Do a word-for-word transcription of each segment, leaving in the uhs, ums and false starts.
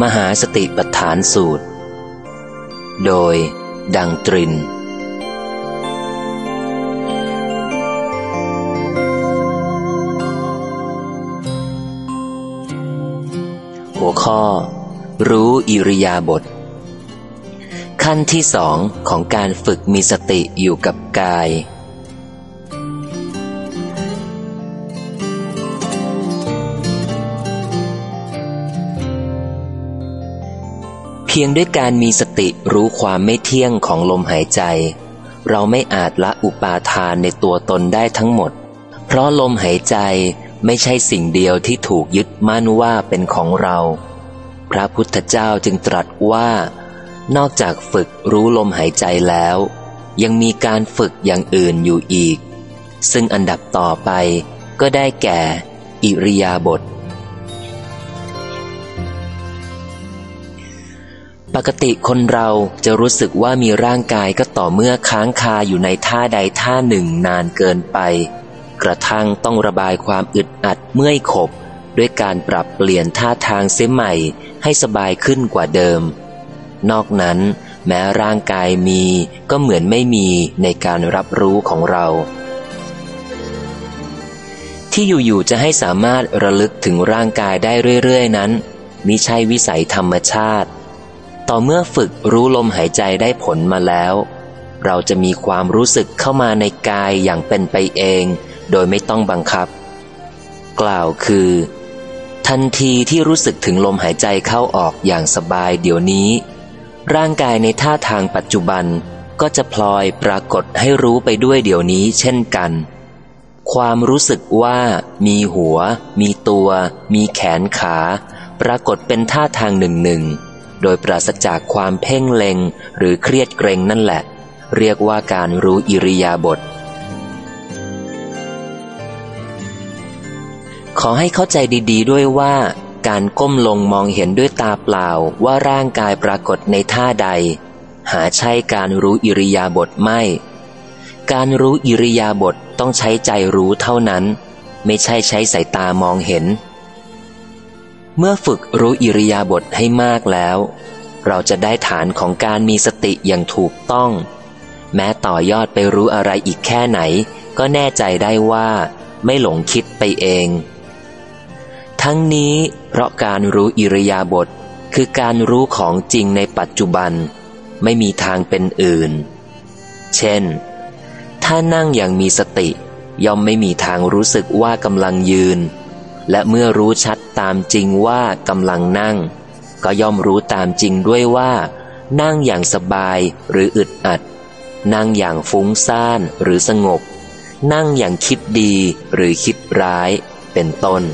มหาสติปัฏฐานสูตรโดยดังตรินหัวข้อรู้อิริยาบถขั้นที่สองของการฝึกมีสติอยู่กับกายเพียงด้วยการมีสติรู้ความไม่เที่ยงของลมหายใจเราไม่อาจละอุปาทานในตัวตนได้ทั้งหมดเพราะลมหายใจไม่ใช่สิ่งเดียวที่ถูกยึดมั่นว่าเป็นของเราพระพุทธเจ้าจึงตรัสว่านอกจากฝึกรู้ลมหายใจแล้วยังมีการฝึกอย่างอื่นอยู่อีกซึ่งอันดับต่อไปก็ได้แก่อิริยาบถปกติคนเราจะรู้สึกว่ามีร่างกายก็ต่อเมื่อค้างคาอยู่ในท่าใดท่าหนึ่งนานเกินไปกระทั่งต้องระบายความอึดอัดเมื่อยขบด้วยการปรับเปลี่ยนท่าทางเสียใหม่ให้สบายขึ้นกว่าเดิมนอกนั้นแม้ร่างกายมีก็เหมือนไม่มีในการรับรู้ของเราที่อยู่ๆจะให้สามารถระลึกถึงร่างกายได้เรื่อยๆนั้นมิใช่วิสัยธรรมชาติต่อเมื่อฝึกรู้ลมหายใจได้ผลมาแล้วเราจะมีความรู้สึกเข้ามาในกายอย่างเป็นไปเองโดยไม่ต้องบังคับกล่าวคือทันทีที่รู้สึกถึงลมหายใจเข้าออกอย่างสบายเดี๋ยวนี้ร่างกายในท่าทางปัจจุบันก็จะพลอยปรากฏให้รู้ไปด้วยเดี๋ยวนี้เช่นกันความรู้สึกว่ามีหัวมีตัวมีแขนขาปรากฏเป็นท่าทางหนึ่งหนึ่งโดยปราศจากความเพ่งเล็งหรือเครียดเกรงนั่นแหละเรียกว่าการรู้อิริยาบถขอให้เข้าใจดีๆด้วยว่าการก้มลงมองเห็นด้วยตาเปล่าว่าร่างกายปรากฏในท่าใดหาใช่การรู้อิริยาบถไม่การรู้อิริยาบถต้องใช้ใจรู้เท่านั้นไม่ใช่ใช้สายตามองเห็นเมื่อฝึกรู้อิริยาบถให้มากแล้วเราจะได้ฐานของการมีสติอย่างถูกต้องแม้ต่อยอดไปรู้อะไรอีกแค่ไหนก็แน่ใจได้ว่าไม่หลงคิดไปเองทั้งนี้เพราะการรู้อิริยาบถคือการรู้ของจริงในปัจจุบันไม่มีทางเป็นอื่นเช่นถ้านั่งอย่างมีสติย่อมไม่มีทางรู้สึกว่ากำลังยืนและเมื่อรู้ชัดตามจริงว่ากำลังนั่งก็ย่อมรู้ตามจริงด้วยว่านั่งอย่างสบายหรืออึดอัดนั่งอย่างฟุ้งซ่านหรือสงบนั่งอย่างคิดดีหรือคิดร้ายเป็นต้น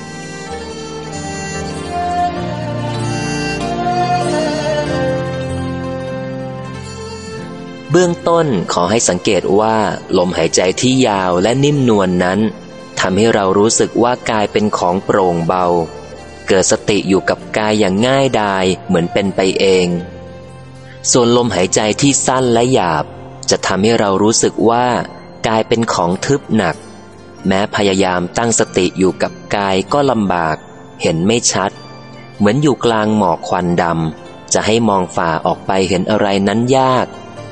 เบื้องต้นขอให้สังเกตว่าลมหายใจที่ยาวและนิ่มนวล น, นั้นทำให้เรารู้สึกว่ากายเป็นของโปร่งเบาเกิดสติอยู่กับกายอย่างง่ายดายเหมือนเป็นไปเองส่วนลมหายใจที่สั้นและหยาบจะทำให้เรารู้สึกว่ากายเป็นของทึบหนักแม้พยายามตั้งสติอยู่กับกายก็ลำบากเห็นไม่ชัดเหมือนอยู่กลางหมอกควันดำจะให้มองฝ่าออกไปเห็นอะไรนั้นยาก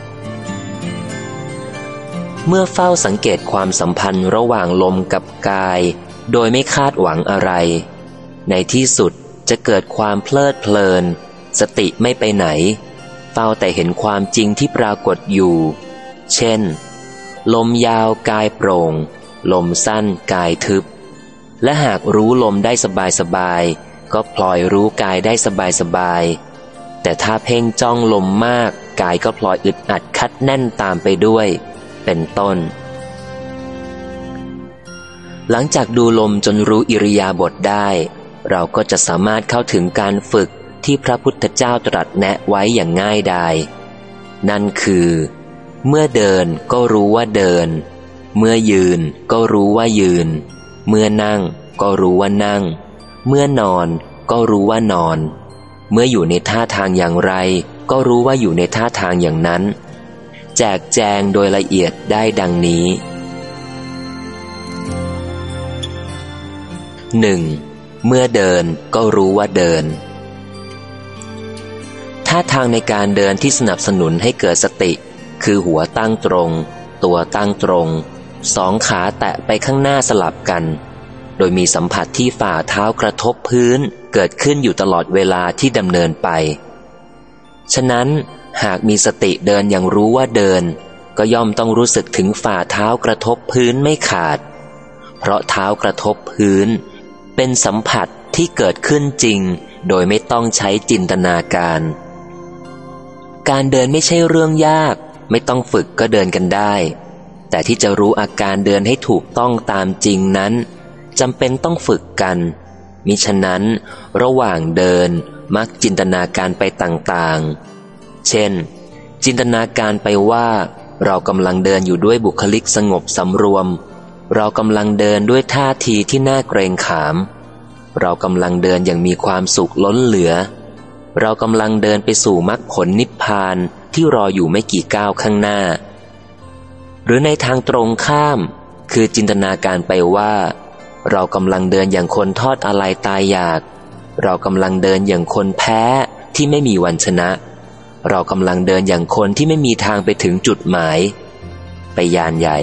เมื่อเฝ้าสังเกตความสัมพันธ์ระหว่างลมกับกายโดยไม่คาดหวังอะไรในที่สุดจะเกิดความเพลิดเพลินสติไม่ไปไหนเฝ้าแต่เห็นความจริงที่ปรากฏอยู่เช่นลมยาวกายโปร่งลมสั้นกายทึบและหากรู้ลมได้สบายๆก็พลอยรู้กายได้สบายๆแต่ถ้าเพ่งจ้องลมมากกายก็พลอยอึดอัดคัดแน่นตามไปด้วยเป็นต้นหลังจากดูลมจนรู้อิริยาบถได้เราก็จะสามารถเข้าถึงการฝึกที่พระพุทธเจ้าตรัสแนะไว้อย่างง่ายดายนั่นคือเมื่อเดินก็รู้ว่าเดินเมื่อยืนก็รู้ว่ายืนเมื่อนั่งก็รู้ว่านั่งเมื่อนอนก็รู้ว่านอนเมื่ออยู่ในท่าทางอย่างไรก็รู้ว่าอยู่ในท่าทางอย่างนั้นแจกแจงโดยละเอียดได้ดังนี้ หนึ่ง เมื่อเดินก็รู้ว่าเดินท่าทางในการเดินที่สนับสนุนให้เกิดสติคือหัวตั้งตรงตัวตั้งตรงสองขาแตะไปข้างหน้าสลับกันโดยมีสัมผัสที่ฝ่าเท้ากระทบพื้นเกิดขึ้นอยู่ตลอดเวลาที่ดำเนินไปฉะนั้นหากมีสติเดินอย่างรู้ว่าเดินก็ย่อมต้องรู้สึกถึงฝ่าเท้ากระทบพื้นไม่ขาดเพราะเท้ากระทบพื้นเป็นสัมผัสที่เกิดขึ้นจริงโดยไม่ต้องใช้จินตนาการการเดินไม่ใช่เรื่องยากไม่ต้องฝึกก็เดินกันได้แต่ที่จะรู้อาการเดินให้ถูกต้องตามจริงนั้นจำเป็นต้องฝึกกันมิฉะนั้นระหว่างเดินมักจินตนาการไปต่างๆเช่นจินตนาการไปว่าเรากำลังเดินอยู่ด้วยบุคลิกสงบสำรวมเรากำลังเดินด้วยท่าทีที่น่าเกรงขามเรากำลังเดินอย่างมีความสุขล้นเหลือเรากำลังเดินไปสู่มรรคผลนิพพานที่รออยู่ไม่กี่ก้าวข้างหน้าหรือในทางตรงข้ามคือจินตนาการไปว่าเรากำลังเดินอย่างคนทอดอาลัยตายอยากเรากำลังเดินอย่างคนแพ้ที่ไม่มีวันชนะเรากำลังเดินอย่างคนที่ไม่มีทางไปถึงจุดหมายไปยานใหญ่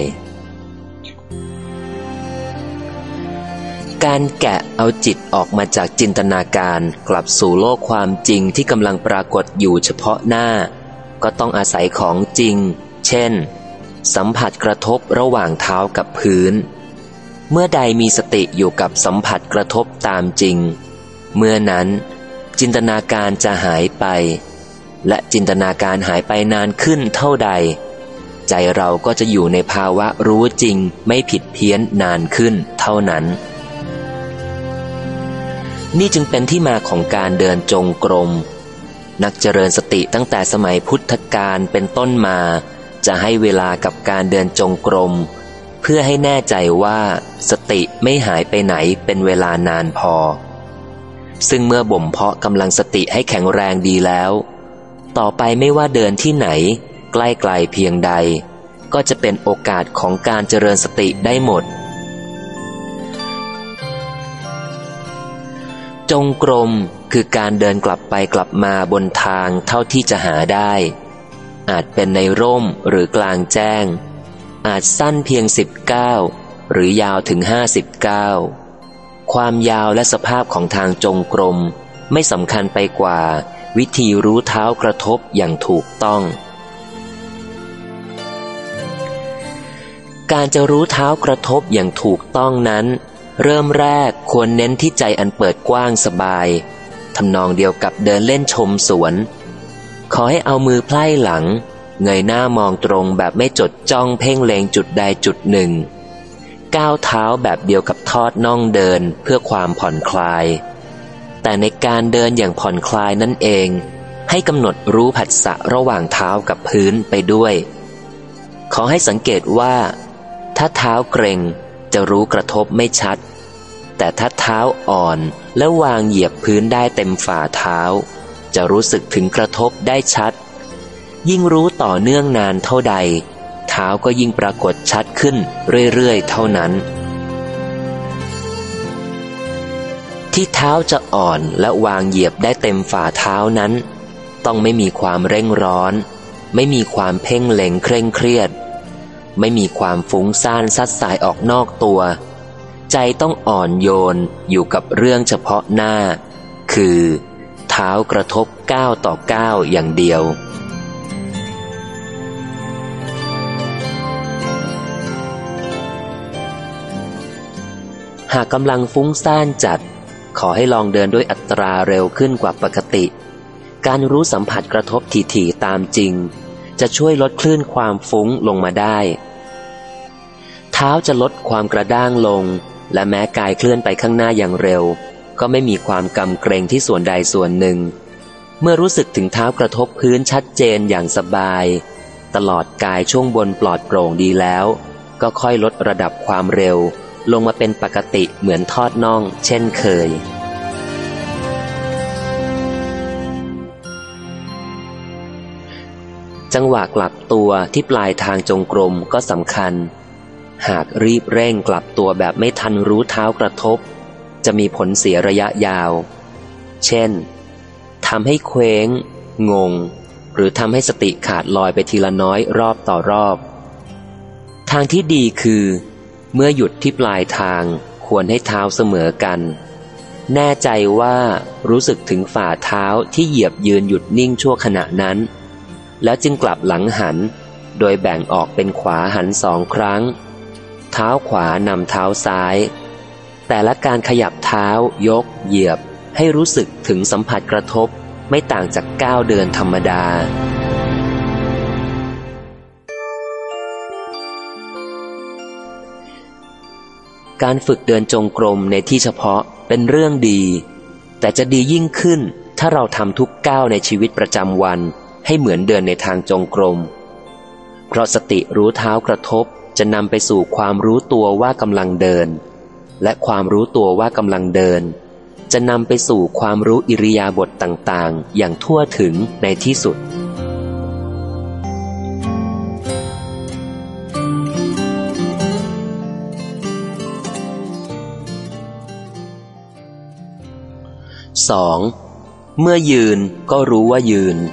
การแกะเอาจิตออกมาจากจินตนาการกลับสู่โลกความจริงที่กำลังปรากฏอยู่เฉพาะหน้าก็ต้องอาศัยของจริงเช่นสัมผัสกระทบระหว่างเท้ากับพื้นเมื่อใดมีสติอยู่กับสัมผัสกระทบตามจริงเมื่อนั้นจินตนาการจะหายไปและจินตนาการหายไปนานขึ้นเท่าใดใจเราก็จะอยู่ในภาวะรู้จริงไม่ผิดเพี้ยนนานขึ้นเท่านั้นนี่จึงเป็นที่มาของการเดินจงกรมนักเจริญสติตั้งแต่สมัยพุทธกาลเป็นต้นมาจะให้เวลากับการเดินจงกรมเพื่อให้แน่ใจว่าสติไม่หายไปไหนเป็นเวลานานพอซึ่งเมื่อบ่มเพาะกำลังสติให้แข็งแรงดีแล้วต่อไปไม่ว่าเดินที่ไหนใกล้ไกลเพียงใดก็จะเป็นโอกาสของการเจริญสติได้หมดจงกรมคือการเดินกลับไปกลับมาบนทางเท่าที่จะหาได้อาจเป็นในร่มหรือกลางแจ้งอาจสั้นเพียงสิบเก้าหรือยาวถึงห้าสิบเก้าความยาวและสภาพของทางจงกรมไม่สำคัญไปกว่าวิธีรู้เท้ากระทบอย่างถูกต้องการจะรู้เท้ากระทบอย่างถูกต้องนั้นเริ่มแรกควรเน้นที่ใจอันเปิดกว้างสบายทำนองเดียวกับเดินเล่นชมสวนขอให้เอามือไพล่หลังเงยหน้ามองตรงแบบไม่จดจ้องเพ่งเล็งจุดใดจุดหนึ่งก้าวเท้าแบบเดียวกับทอดน่องเดินเพื่อความผ่อนคลายแต่ในการเดินอย่างผ่อนคลายนั่นเองให้กำหนดรู้ผัสสะระหว่างเท้ากับพื้นไปด้วยขอให้สังเกตว่าถ้าเท้าเกร็งจะรู้กระทบไม่ชัดแต่ถ้าเท้าอ่อนและวางเหยียบพื้นได้เต็มฝ่าเท้าจะรู้สึกถึงกระทบได้ชัดยิ่งรู้ต่อเนื่องนานเท่าใดเท้าก็ยิ่งปรากฏชัดขึ้นเรื่อยๆเท่านั้นที่เท้าจะอ่อนและวางเหยียบได้เต็มฝ่าเท้านั้นต้องไม่มีความเร่งร้อนไม่มีความเพ่งเล็งเคร่งเครียดไม่มีความฟุ้งซ่านซัดสายออกนอกตัวใจต้องอ่อนโยนอยู่กับเรื่องเฉพาะหน้าคือเท้ากระทบก้าวต่อก้าวอย่างเดียวหากกำลังฟุ้งซ่านจัดขอให้ลองเดินด้วยอัตราเร็วขึ้นกว่าปกติการรู้สัมผัสกระทบถี่ๆตามจริงจะช่วยลดคลื่นความฟุ้งลงมาได้เท้าจะลดความกระด้างลงและแม้กายเคลื่อนไปข้างหน้าอย่างเร็วก็ไม่มีความกำเกรงที่ส่วนใดส่วนหนึ่งเมื่อรู้สึกถึงเท้ากระทบพื้นชัดเจนอย่างสบายตลอดกายช่วงบนปลอดโปร่งดีแล้วก็ค่อยลดระดับความเร็วลงมาเป็นปกติเหมือนทอดน่องเช่นเคยจังหวะกลับตัวที่ปลายทางจงกรมก็สำคัญหากรีบเร่งกลับตัวแบบไม่ทันรู้เท้ากระทบจะมีผลเสียระยะยาวเช่นทำให้เคว้งงงหรือทำให้สติขาดลอยไปทีละน้อยรอบต่อรอบทางที่ดีคือเมื่อหยุดที่ปลายทางควรให้เท้าเสมอกันแน่ใจว่ารู้สึกถึงฝ่าเท้าที่เหยียบยืนหยุดนิ่งชั่วขณะนั้นแล้วจึงกลับหลังหันโดยแบ่งออกเป็นขวาหันสองครั้งเท้าขวานำเท้าซ้ายแต่ละการขยับเท้ายกเหยียบให้รู้สึกถึงสัมผัสกระทบไม่ต่างจากก้าวเดินธรรมดาการฝึกเดินจงกรมในที่เฉพาะเป็นเรื่องดีแต่จะดียิ่งขึ้นถ้าเราทำทุกก้าวในชีวิตประจำวันให้เหมือนเดินในทางจงกรมเพราะสติรู้เท้ากระทบจะนำไปสู่ความรู้ตัวว่ากำลังเดินและความรู้ตัวว่ากำลังเดินจะนำไปสู่ความรู้อิริยาบถต่างๆอย่างทั่วถึงในที่สุดสอง เมื่อยืนก็รู้ว่ายืน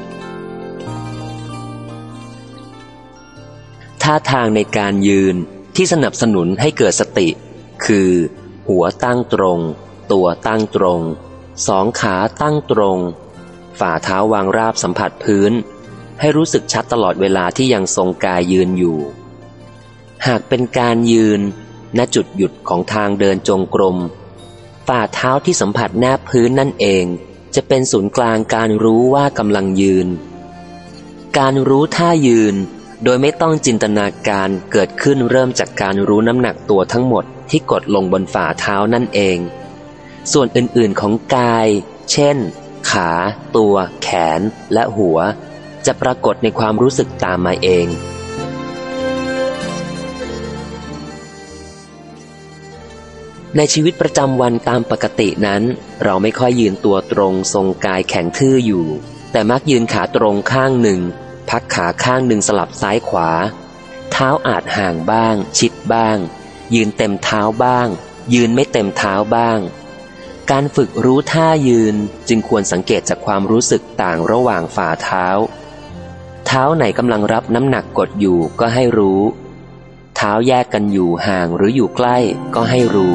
ท่าทางในการยืนที่สนับสนุนให้เกิดสติคือหัวตั้งตรงตัวตั้งตรงสองขาตั้งตรงฝ่าเท้าวางราบสัมผัสพื้นให้รู้สึกชัดตลอดเวลาที่ยังทรงกายยืนอยู่หากเป็นการยืนณจุดหยุดของทางเดินจงกรมฝ่าเท้าที่สัมผัสแนบพื้นนั่นเองจะเป็นศูนย์กลางการรู้ว่ากำลังยืนการรู้ท่ายืนโดยไม่ต้องจินตนาการเกิดขึ้นเริ่มจากการรู้น้ำหนักตัวทั้งหมดที่กดลงบนฝ่าเท้านั่นเองส่วนอื่นๆของกายเช่นขาตัวแขนและหัวจะปรากฏในความรู้สึกตามมาเองในชีวิตประจำวันตามปกตินั้นเราไม่ค่อยยืนตัวตรงทรงกายแข็งทื่ออยู่แต่มักยืนขาตรงข้างหนึ่งพักขาข้างหนึ่งสลับซ้ายขวาเท้าอาจห่างบ้างชิดบ้างยืนเต็มเท้าบ้างยืนไม่เต็มเท้าบ้างการฝึกรู้ท่ายืนจึงควรสังเกตจากความรู้สึกต่างระหว่างฝ่าเท้าเท้าไหนกำลังรับน้ำหนักกดอยู่ก็ให้รู้เท้าแยกกันอยู่ห่างหรืออยู่ใกล้ก็ให้รู้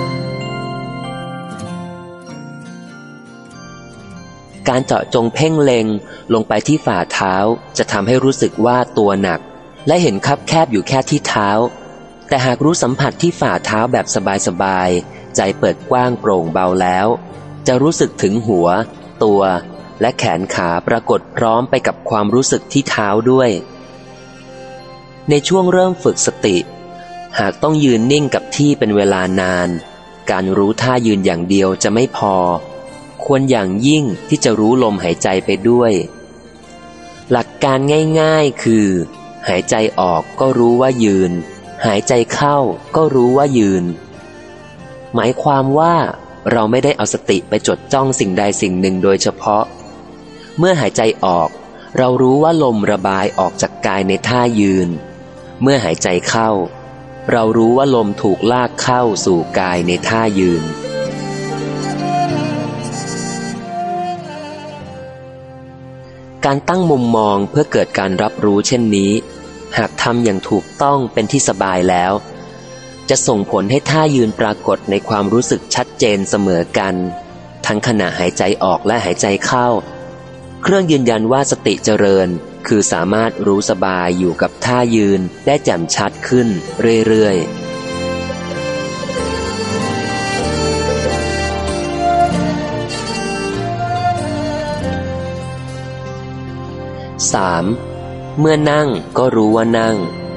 การเจาะจงเพ่งเล็งลงไปที่ฝ่าเท้าจะทำให้รู้สึกว่าตัวหนักและเห็นคับแคบอยู่แค่ที่เท้าแต่หากรู้สัมผัสที่ฝ่าเท้าแบบสบายๆใจเปิดกว้างโปร่งเบาแล้วจะรู้สึกถึงหัวตัวและแขนขาปรากฏพร้อมไปกับความรู้สึกที่เท้าด้วยในช่วงเริ่มฝึกสติหากต้องยืนนิ่งกับที่เป็นเวลานานการรู้ท่ายืนอย่างเดียวจะไม่พอควรอย่างยิ่งที่จะรู้ลมหายใจไปด้วยหลักการง่ายๆคือหายใจออกก็รู้ว่ายืนหายใจเข้าก็รู้ว่ายืนหมายความว่าเราไม่ได้เอาสติไปจดจ้องสิ่งใดสิ่งหนึ่งโดยเฉพาะเมื่อหายใจออกเรารู้ว่าลมระบายออกจากกายในท่ายืนเมื่อหายใจเข้าเรารู้ว่าลมถูกลากเข้าสู่กายในท่ายืนการตั้งมุมมองเพื่อเกิดการรับรู้เช่นนี้หากทำอย่างถูกต้องเป็นที่สบายแล้วจะส่งผลให้ท่ายืนปรากฏในความรู้สึกชัดเจนเสมอกันทั้งขณะหายใจออกและหายใจเข้าเครื่องยืนยันว่าสติเจริญคือสามารถรู้สบายอยู่กับท่ายืนได้แจ่มชัดขึ้นเรื่อยๆ สาม เมื่อนั่งก็รู้ว่านั่ง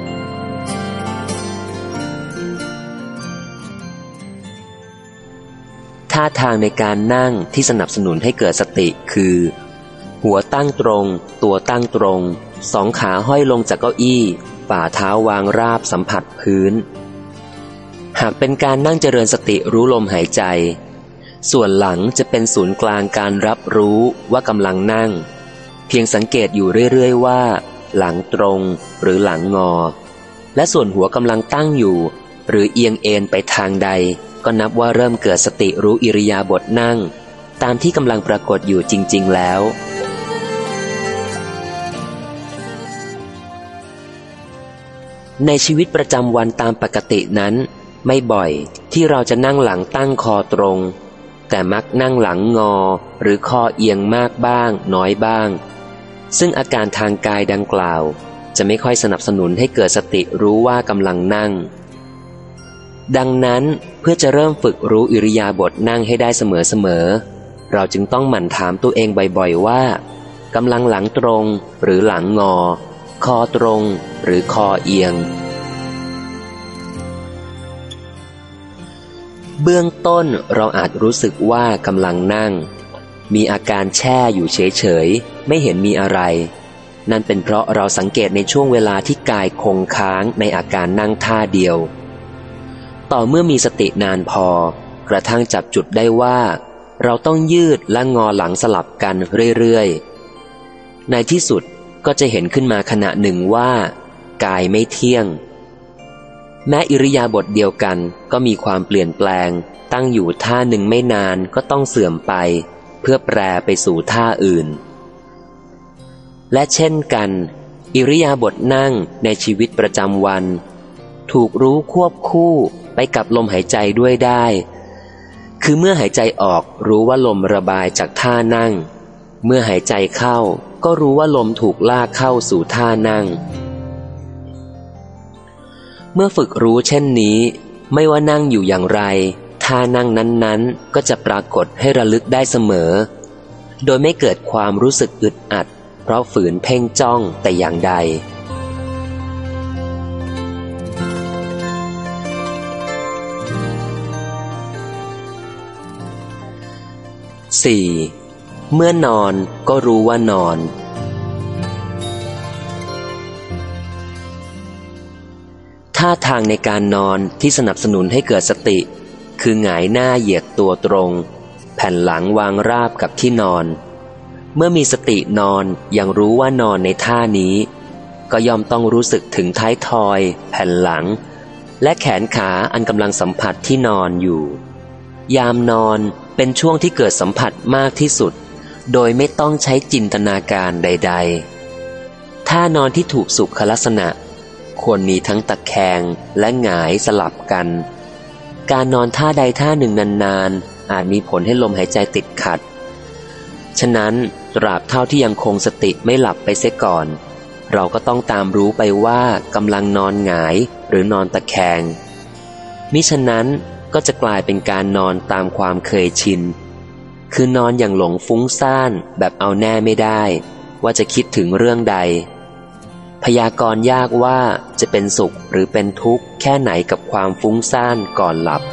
ท่าทางในการนั่งที่สนับสนุนให้เกิดสติคือหัวตั้งตรงตัวตั้งตรงสองขาห้อยลงจากเก้าอี้ฝ่าเท้าวางราบสัมผัสพื้นหากเป็นการนั่งเจริญสติรู้ลมหายใจส่วนหลังจะเป็นศูนย์กลางการรับรู้ว่ากำลังนั่งเพียงสังเกตอยู่เรื่อยๆว่าหลังตรงหรือหลังงอและส่วนหัวกำลังตั้งอยู่หรือเอียงเอ็นไปทางใดก็นับว่าเริ่มเกิดสติรู้อิริยาบถนั่งตามที่กำลังปรากฏอยู่จริงๆแล้วในชีวิตประจำวันตามปกตินั้นไม่บ่อยที่เราจะนั่งหลังตั้งคอตรงแต่มักนั่งหลังงอหรือคอเอียงมากบ้างน้อยบ้างซึ่งอาการทางกายดังกล่าวจะไม่ค่อยสนับสนุนให้เกิดสติรู้ว่ากำลังนั่งดังนั้นเพื่อจะเริ่มฝึกรู้อิริยาบถนั่งให้ได้เสมอๆเราจึงต้องหมั่นถามตัวเองบ่อยๆว่ากำลังหลังตรงหรือหลังงอคอตรงหรือคอเอียงเบื้องต้นเราอาจรู้สึกว่ากำลังนั่งมีอาการแช่อยู่เฉยๆไม่เห็นมีอะไรนั่นเป็นเพราะเราสังเกตในช่วงเวลาที่กายคงค้างในอาการนั่งท่าเดียวต่อเมื่อมีสตินานพอกระทั่งจับจุดได้ว่าเราต้องยืดและงอหลังสลับกันเรื่อยๆในที่สุดก็จะเห็นขึ้นมาขณะหนึ่งว่ากายไม่เที่ยงแม้อิริยาบถเดียวกันก็มีความเปลี่ยนแปลงตั้งอยู่ท่าหนึ่งไม่นานก็ต้องเสื่อมไปเพื่อแปรไปสู่ท่าอื่นและเช่นกันอิริยาบถนั่งในชีวิตประจำวันถูกรู้ควบคู่ไปกับลมหายใจด้วยได้คือเมื่อหายใจออกรู้ว่าลมระบายจากท่านั่งเมื่อหายใจเข้าก็รู้ว่าลมถูกลากเข้าสู่ท่านั่งเมื่อฝึกรู้เช่นนี้ไม่ว่านั่งอยู่อย่างไรท่านั่งนั้นๆก็จะปรากฏให้ระลึกได้เสมอโดยไม่เกิดความรู้สึกอึดอัดเพราะฝืนเพ่งจ้องแต่อย่างใด สี่. เมื่อนอนก็รู้ว่านอนท่าทางในการนอนที่สนับสนุนให้เกิดสติคือหงายหน้าเหยียดตัวตรงแผ่นหลังวางราบกับที่นอนเมื่อมีสตินอนยังรู้ว่านอนในท่านี้ก็ย่อมต้องรู้สึกถึงท้ายทอยแผ่นหลังและแขนขาอันกำลังสัมผัสที่นอนอยู่ยามนอนเป็นช่วงที่เกิดสัมผัสมากที่สุดโดยไม่ต้องใช้จินตนาการใดๆท่านอนที่ถูกสุขลักษณะควรมีทั้งตะแคงและหงายสลับกันการนอนท่าใดท่าหนึ่งนานๆอาจมีผลให้ลมหายใจติดขัดฉะนั้นตราบเท่าที่ยังคงสติไม่หลับไปเสียก่อนเราก็ต้องตามรู้ไปว่ากำลังนอนหงายหรือนอนตะแคงมิฉะนั้นก็จะกลายเป็นการนอนตามความเคยชินคือนอนอย่างหลงฟุ้งซ่านแบบเอาแน่ไม่ได้ว่าจะคิดถึงเรื่องใดพยากรณ์ยากว่าจะเป็นสุขหรือเป็นทุกข์แค่ไหนกับความฟุ้งซ่านก่อนหลับ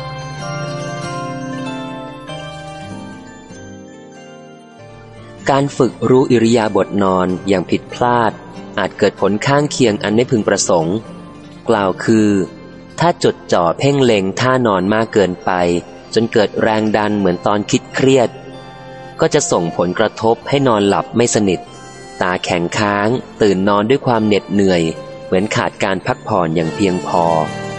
การฝึกรู้อิริยาบถนอนอย่างผิดพลาดอาจเกิดผลข้างเคียงอันไม่พึงประสงค์กล่าวคือถ้าจดจ่อเพ่งเล็งท่านอนมากเกินไปจนเกิดแรงดันเหมือนตอนคิดเครียดก็จะส่งผลกระทบให้นอนหลับไม่สนิทตาแข็งค้างตื่นนอนด้วยความเหน็ดเหนื่อยเหมือนขาดการพักผ่อนอย่างเพียงพอ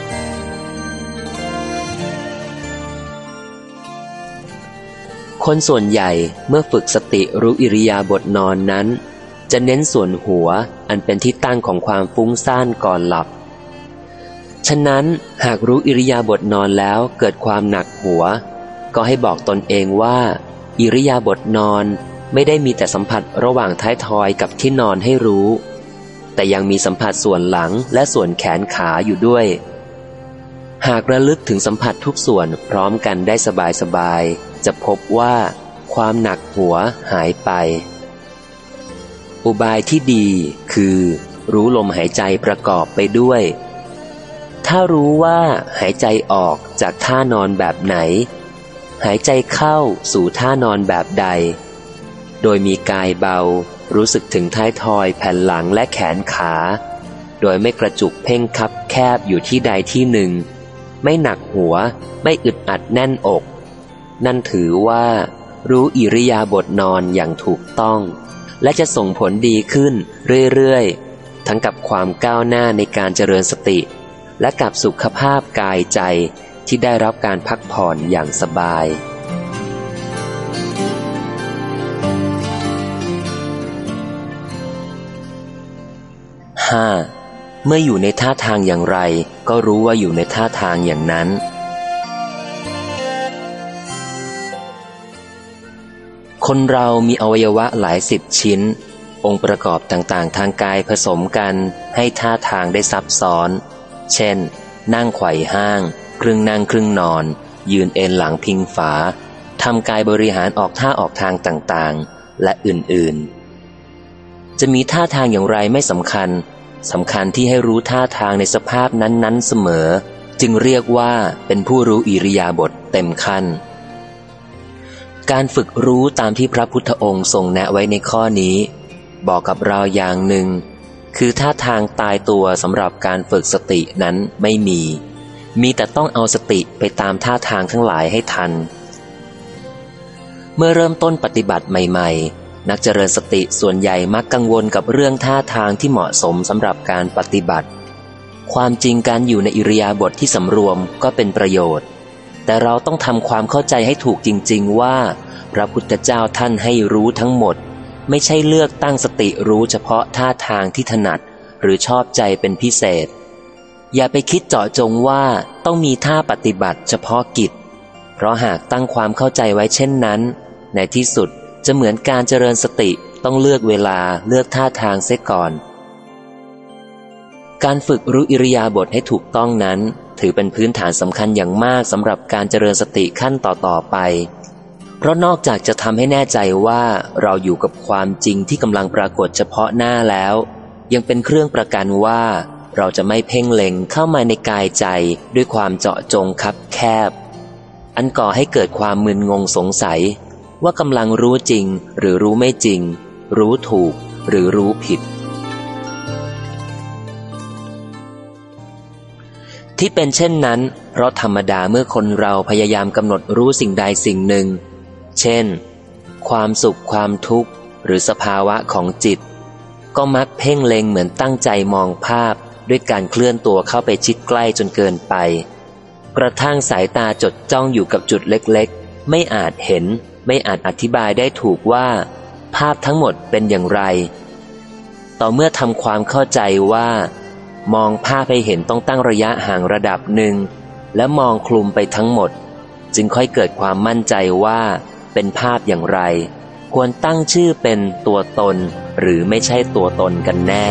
คนส่วนใหญ่เมื่อฝึกสติรู้อิริยาบถนอนนั้นจะเน้นส่วนหัวอันเป็นที่ตั้งของความฟุ้งซ่านก่อนหลับฉะนั้นหากรู้อิริยาบถนอนแล้วเกิดความหนักหัวก็ให้บอกตนเองว่าอิริยาบถนอนไม่ได้มีแต่สัมผัสระหว่างท้ายทอยกับที่นอนให้รู้แต่ยังมีสัมผัสส่วนหลังและส่วนแขนขาอยู่ด้วยหากระลึกถึงสัมผัสทุกส่วนพร้อมกันได้สบายๆจะพบว่าความหนักหัวหายไปอุบายที่ดีคือรู้ลมหายใจประกอบไปด้วยถ้ารู้ว่าหายใจออกจากท่านอนแบบไหนหายใจเข้าสู่ท่านอนแบบใดโดยมีกายเบารู้สึกถึงท้ายทอยแผ่นหลังและแขนขาโดยไม่กระจุกเพ่งคับแคบอยู่ที่ใดที่หนึ่งไม่หนักหัวไม่อึดอัดแน่นอกนั่นถือว่ารู้อิริยาบถนอนอย่างถูกต้องและจะส่งผลดีขึ้นเรื่อยๆทั้งกับความก้าวหน้าในการเจริญสติและกับสุขภาพกายใจที่ได้รับการพักผ่อนอย่างสบายห้าเมื่ออยู่ในท่าทางอย่างไรก็รู้ว่าอยู่ในท่าทางอย่างนั้นคนเรามีอวัยวะหลายสิบชิ้นองค์ประกอบต่างๆทางกายผสมกันให้ท่าทางได้ซับซ้อนเช่นนั่งไขว่ห้างครึ่งนั่งครึ่งนอนยืนเอนหลังพิงฝาทำกายบริหารออกท่าออกทางต่างๆและอื่นๆจะมีท่าทางอย่างไรไม่สำคัญสำคัญที่ให้รู้ท่าทางในสภาพนั้นๆเสมอจึงเรียกว่าเป็นผู้รู้อิริยาบถเต็มขั้นการฝึกรู้ตามที่พระพุทธองค์ทรงแนะไว้ในข้อนี้บอกกับเราอย่างหนึ่งคือท่าทางตายตัวสำหรับการฝึกสตินั้นไม่มีมีแต่ต้องเอาสติไปตามท่าทางทั้งหลายให้ทันเมื่อเริ่มต้นปฏิบัติใหม่ๆนักเจริญสติส่วนใหญ่มักกังวลกับเรื่องท่าทางที่เหมาะสมสำหรับการปฏิบัติความจริงการอยู่ในอิริยาบถ ท, ที่สำรวมก็เป็นประโยชน์แต่เราต้องทำความเข้าใจให้ถูกจริงๆว่าพระพุทธเจ้าท่านให้รู้ทั้งหมดไม่ใช่เลือกตั้งสติรู้เฉพาะท่าทางที่ถนัดหรือชอบใจเป็นพิเศษอย่าไปคิดเจาะจงว่าต้องมีท่าปฏิบัติเฉพาะกิจเพราะหากตั้งความเข้าใจไว้เช่นนั้นในที่สุดจะเหมือนการเจริญสติต้องเลือกเวลาเลือกท่าทางเสียก่อนการฝึกรู้อิริยาบถให้ถูกต้องนั้นถือเป็นพื้นฐานสำคัญอย่างมากสำหรับการเจริญสติขั้นต่อๆไปเพราะนอกจากจะทำให้แน่ใจว่าเราอยู่กับความจริงที่กำลังปรากฏเฉพาะหน้าแล้วยังเป็นเครื่องประกันว่าเราจะไม่เพ่งเล็งเข้ามาในกายใจด้วยความเจาะจงคับแคบอันก่อให้เกิดความมึนงงสงสัยว่ากำลังรู้จริงหรือรู้ไม่จริงรู้ถูกหรือรู้ผิดที่เป็นเช่นนั้นเพราะธรรมดาเมื่อคนเราพยายามกำหนดรู้สิ่งใดสิ่งหนึ่งเช่นความสุขความทุกข์หรือสภาวะของจิตก็มักเพ่งเล็งเหมือนตั้งใจมองภาพด้วยการเคลื่อนตัวเข้าไปชิดใกล้จนเกินไปกระทั่งสายตาจดจ้องอยู่กับจุดเล็กๆไม่อาจเห็นไม่อาจอธิบายได้ถูกว่าภาพทั้งหมดเป็นอย่างไรต่อเมื่อทำความเข้าใจว่ามองภาพให้เห็นต้องตั้งระยะห่างระดับหนึ่งและมองคลุมไปทั้งหมดจึงค่อยเกิดความมั่นใจว่าเป็นภาพอย่างไรควรตั้งชื่อเป็นตัวตนหรือไม่ใช่ตัวตนกันแน่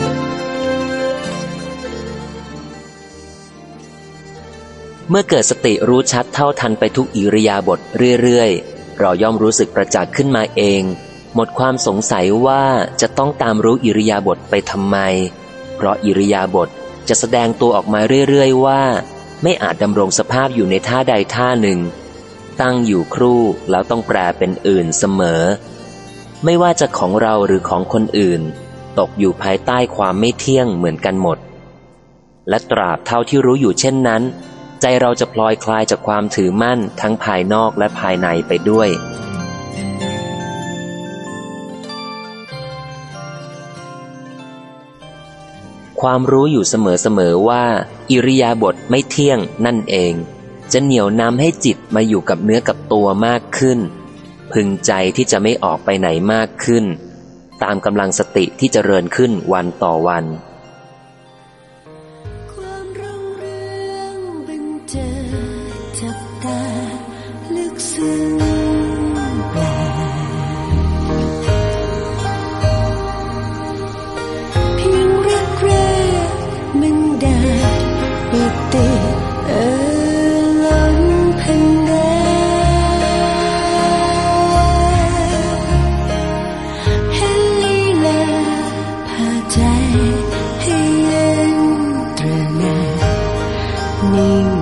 เมื่อเกิดสติรู้ชัดเท่าทันไปทุกอิริยาบถเรื่อยๆเราย่อมรู้สึกประจักษ์ขึ้นมาเองหมดความสงสัยว่าจะต้องตามรู้อิริยาบถไปทำไมเพราะอิริยาบถจะแสดงตัวออกมาเรื่อยๆว่าไม่อาจดำรงสภาพอยู่ในท่าใดท่าหนึ่งตั้งอยู่ครู่แล้วต้องแปรเป็นอื่นเสมอไม่ว่าจะของเราหรือของคนอื่นตกอยู่ภายใต้ความไม่เที่ยงเหมือนกันหมดและตราบเท่าที่รู้อยู่เช่นนั้นใจเราจะพลอยคลายจากความถือมั่นทั้งภายนอกและภายในไปด้วยความรู้อยู่เสมอๆว่าอิริยาบถไม่เที่ยงนั่นเองจะเหนี่ยวนำให้จิตมาอยู่กับเนื้อกับตัวมากขึ้นพึงใจที่จะไม่ออกไปไหนมากขึ้นตามกำลังสติที่เจริญขึ้นวันต่อวันความรุ่งเรืองบันเจิดจับตาลึกซึ้งแปลเพียงรักแรกมันได้ปิติเอ่อล้นพันแน่เห็นลีลาพาใจให้เย็นตระหนักนิ่ง